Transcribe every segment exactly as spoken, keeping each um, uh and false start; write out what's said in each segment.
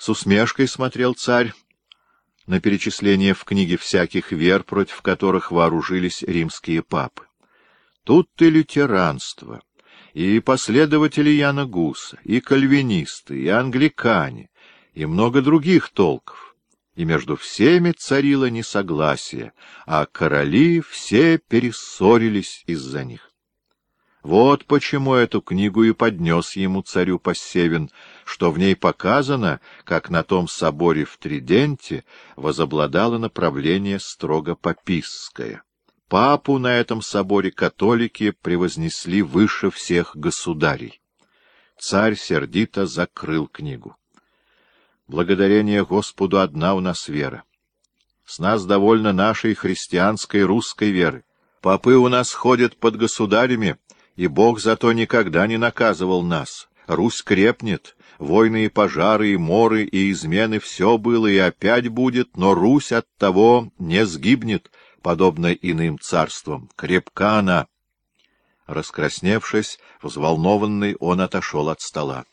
С усмешкой смотрел царь на перечисление в книге всяких вер, против которых вооружились римские папы. Тут и лютеранство, и последователи Яна Гуса, и кальвинисты, и англикане, и много других толков. И между всеми царило несогласие, а короли все перессорились из-за них. Вот почему эту книгу и поднес ему царю Пассевин, что в ней показано, как на том соборе в Триденте возобладало направление строго папистское. Папу на этом соборе католики превознесли выше всех государей. Царь сердито закрыл книгу. Благодарение Господу одна у нас вера. С нас довольно нашей христианской русской веры. Попы у нас ходят под государями, и Бог зато никогда не наказывал нас. Русь крепнет, войны и пожары, и моры, и измены — все было и опять будет, но Русь от того не сгибнет, подобно иным царствам. Крепка она. Раскрасневшись, взволнованный, он отошел от стола.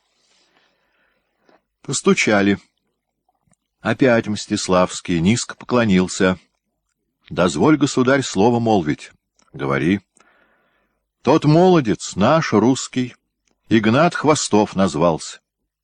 Постучали. Опять Мстиславский низко поклонился. — Дозволь, государь, слово молвить. — Говори. — Тот молодец, наш, русский, Игнат Хвостов назвался.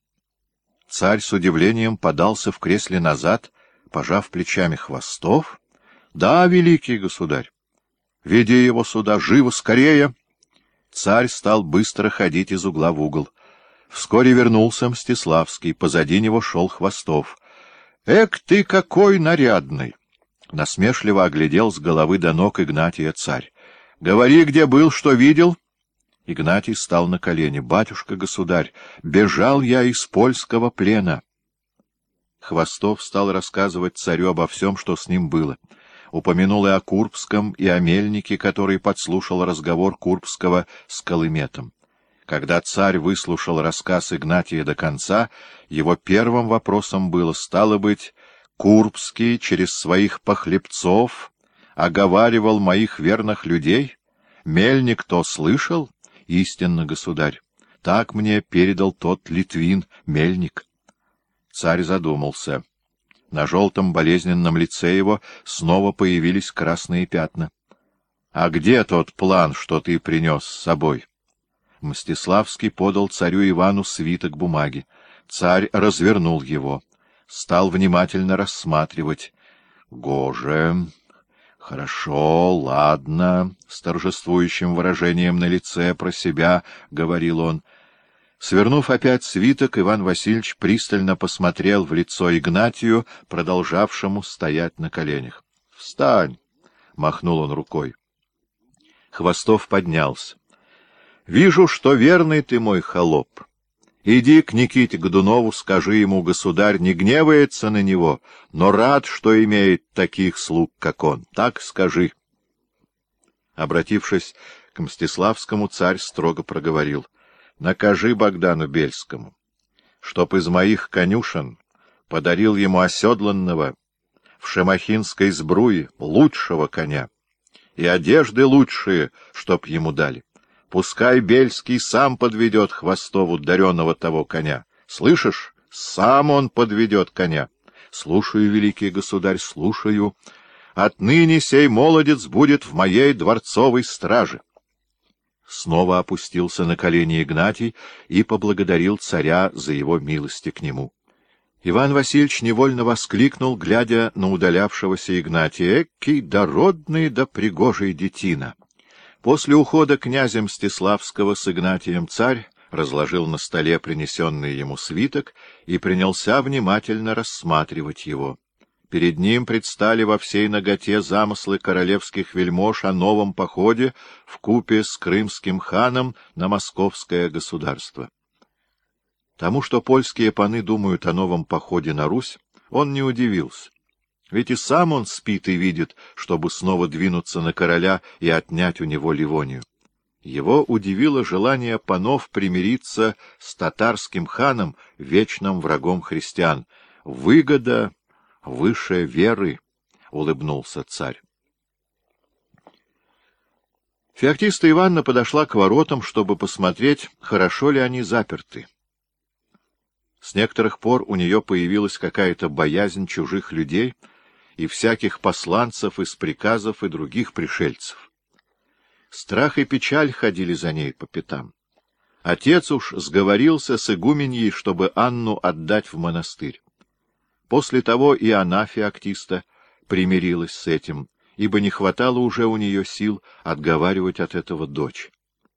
Царь с удивлением подался в кресле назад, пожав плечами. — Хвостов? — Да, великий государь. — Веди его сюда, живо, скорее. Царь стал быстро ходить из угла в угол. Вскоре вернулся Мстиславский, позади него шел Хвостов. — Эк ты какой нарядный! — насмешливо оглядел с головы до ног Игнатия царь. — Говори, где был, что видел? Игнатий стал на колени. — Батюшка-государь, бежал я из польского плена. Хвостов стал рассказывать царю обо всем, что с ним было. Упомянул и о Курбском, и о мельнике, который подслушал разговор Курбского с Колыметом. Когда царь выслушал рассказ Игнатия до конца, его первым вопросом было, стало быть, Курбский через своих похлебцов оговаривал моих верных людей? Мельник то слышал? Истинно, государь. Так мне передал тот Литвин, мельник. Царь задумался. На желтом болезненном лице его снова появились красные пятна. — А где тот план, что ты принес с собой? Мстиславский подал царю Ивану свиток бумаги. Царь развернул его, стал внимательно рассматривать. — Гоже, хорошо, ладно, — с торжествующим выражением на лице про себя говорил он. Свернув опять свиток, Иван Васильевич пристально посмотрел в лицо Игнатию, продолжавшему стоять на коленях. — Встань! — махнул он рукой. Хвостов поднялся. — Вижу, что верный ты мой холоп. Иди к Никите Годунову, скажи ему, государь не гневается на него, но рад, что имеет таких слуг, как он. Так скажи. Обратившись к Мстиславскому, царь строго проговорил. — Накажи Богдану Бельскому, чтоб из моих конюшен подарил ему оседланного в шемахинской сбруе лучшего коня, и одежды лучшие, чтоб ему дали. Пускай Бельский сам подведет Хвостову дареного того коня. Слышишь? Сам он подведет коня. Слушаю, великий государь, слушаю. Отныне сей молодец будет в моей дворцовой страже. Снова опустился на колени Игнатий и поблагодарил царя за его милости к нему. Иван Васильевич невольно воскликнул, глядя на удалявшегося Игнатия: «Экий дородный да пригожий детина!» После ухода князя Мстиславского с Игнатием царь разложил на столе принесенный ему свиток и принялся внимательно рассматривать его. Перед ним предстали во всей наготе замыслы королевских вельмож о новом походе вкупе с крымским ханом на московское государство. Тому, что польские паны думают о новом походе на Русь, он не удивился. Ведь и сам он спит и видит, чтобы снова двинуться на короля и отнять у него Ливонию. Его удивило желание панов примириться с татарским ханом, вечным врагом христиан. Выгода выше веры, — улыбнулся царь. Феоктиста Ивановна подошла к воротам, чтобы посмотреть, хорошо ли они заперты. С некоторых пор у нее появилась какая-то боязнь чужих людей и всяких посланцев из приказов и других пришельцев. Страх и печаль ходили за ней по пятам. Отец уж сговорился с игуменьей, чтобы Анну отдать в монастырь. После того и она, Феоктиста, примирилась с этим, ибо не хватало уже у нее сил отговаривать от этого дочь.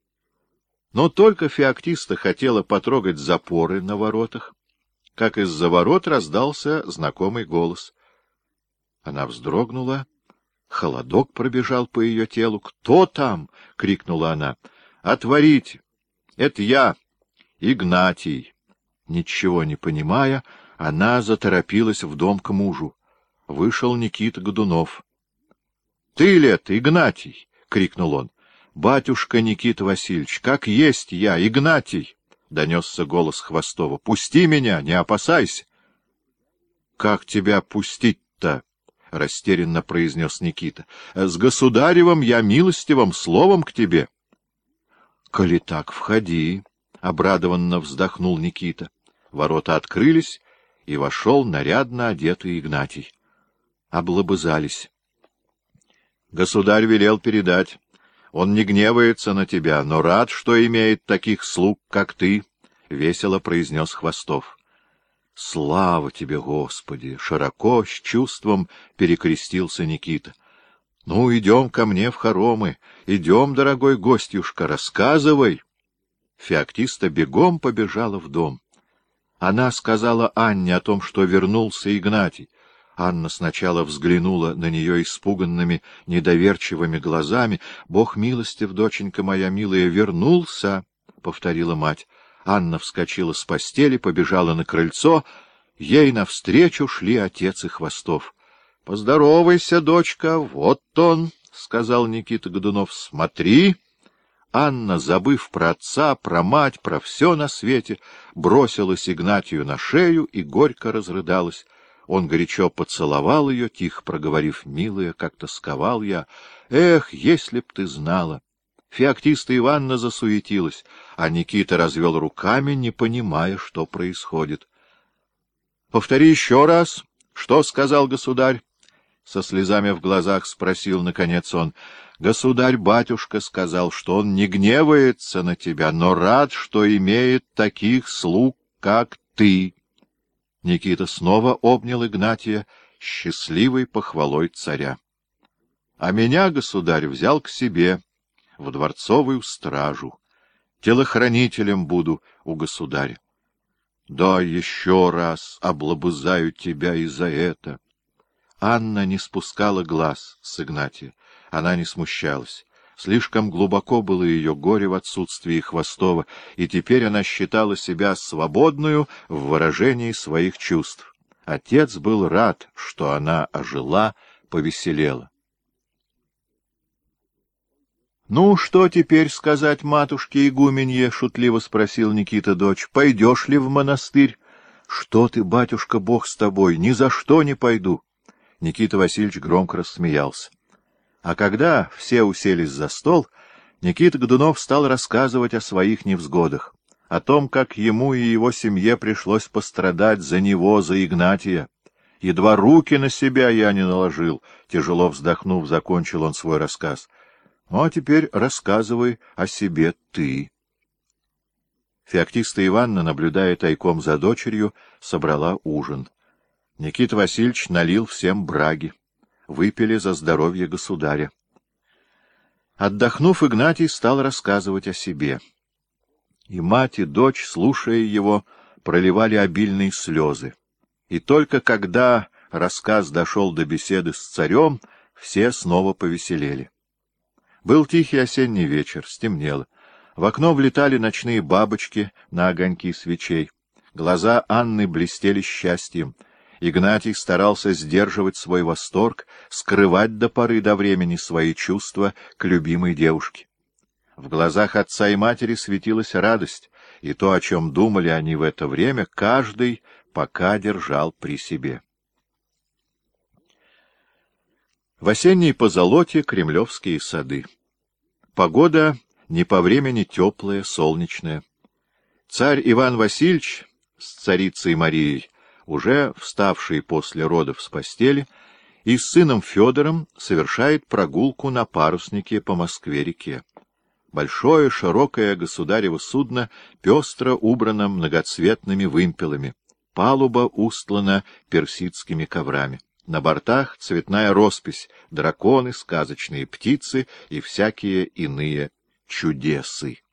Но только Феоктиста хотела потрогать запоры на воротах, как из-за ворот раздался знакомый голос. Она вздрогнула, холодок пробежал по ее телу. «Кто там?» — крикнула она. «Отворите! Это я, Игнатий!» Ничего не понимая, она заторопилась в дом к мужу. Вышел Никита Годунов. — Ты ли это, Игнатий? — крикнул он. — Батюшка Никита Васильевич, как есть я, Игнатий! — донесся голос Хвостова. — Пусти меня, не опасайся! — Как тебя пустить-то? — растерянно произнес Никита. — С государевым я милостивым словом к тебе. — Коли так, входи, — обрадованно вздохнул Никита. Ворота открылись, и вошел нарядно одетый Игнатий. Облобызались. — Государь велел передать. Он не гневается на тебя, но рад, что имеет таких слуг, как ты, — весело произнес Хвостов. — Слава тебе, Господи! — широко, с чувством перекрестился Никита. — Ну, идем ко мне в хоромы. Идем, дорогой гостюшка, рассказывай. Феоктиста бегом побежала в дом. Она сказала Анне о том, что вернулся Игнатий. Анна сначала взглянула на нее испуганными, недоверчивыми глазами. — Бог милостив, доченька моя милая, вернулся, — повторила мать. Анна вскочила с постели, побежала на крыльцо. Ей навстречу шли отец и Хвостов. — Поздоровайся, дочка, вот он, — сказал Никита Годунов. — Смотри! Анна, забыв про отца, про мать, про все на свете, бросилась Игнатию на шею и горько разрыдалась. Он горячо поцеловал ее, тихо проговорив: — Милая, как тосковал я. Эх, если б ты знала! Феоктиста Ивановна засуетилась, а Никита развел руками, не понимая, что происходит. — Повтори еще раз, что сказал государь? — со слезами в глазах спросил, наконец, он. — Государь-батюшка сказал, что он не гневается на тебя, но рад, что имеет таких слуг, как ты. Никита снова обнял Игнатия, счастливой похвалой царя. — А меня государь взял к себе в дворцовую стражу. Телохранителем буду у государя. Да еще раз облобызаю тебя и за это. Анна не спускала глаз с Игнатия. Она не смущалась. Слишком глубоко было ее горе в отсутствии Хвостова, и теперь она считала себя свободную в выражении своих чувств. Отец был рад, что она ожила, повеселела. — Ну, что теперь сказать матушке игуменье? — шутливо спросил Никита дочь. — Пойдешь ли в монастырь? — Что ты, батюшка, Бог с тобой, ни за что не пойду. Никита Васильевич громко рассмеялся. А когда все уселись за стол, Никита Годунов стал рассказывать о своих невзгодах, о том, как ему и его семье пришлось пострадать за него, за Игнатия. Едва руки на себя я не наложил, тяжело вздохнув, закончил он свой рассказ. Ну, а теперь рассказывай о себе ты. Феоктиста Ивановна, наблюдая тайком за дочерью, собрала ужин. Никита Васильевич налил всем браги. Выпили за здоровье государя. Отдохнув, Игнатий стал рассказывать о себе. И мать, и дочь, слушая его, проливали обильные слезы. И только когда рассказ дошел до беседы с царем, все снова повеселели. Был тихий осенний вечер, стемнело. В окно влетали ночные бабочки на огоньки свечей. Глаза Анны блестели счастьем. Игнатий старался сдерживать свой восторг, скрывать до поры до времени свои чувства к любимой девушке. В глазах отца и матери светилась радость, и то, о чем думали они в это время, каждый пока держал при себе. В осенней позолоте кремлевские сады. Погода не по времени теплая, солнечная. Царь Иван Васильевич с царицей Марией, уже вставший после родов с постели, и с сыном Федором совершает прогулку на паруснике по Москве-реке. Большое широкое государево судно пестро убрано многоцветными вымпелами, палуба устлана персидскими коврами. На бортах цветная роспись, драконы, сказочные птицы и всякие иные чудесы.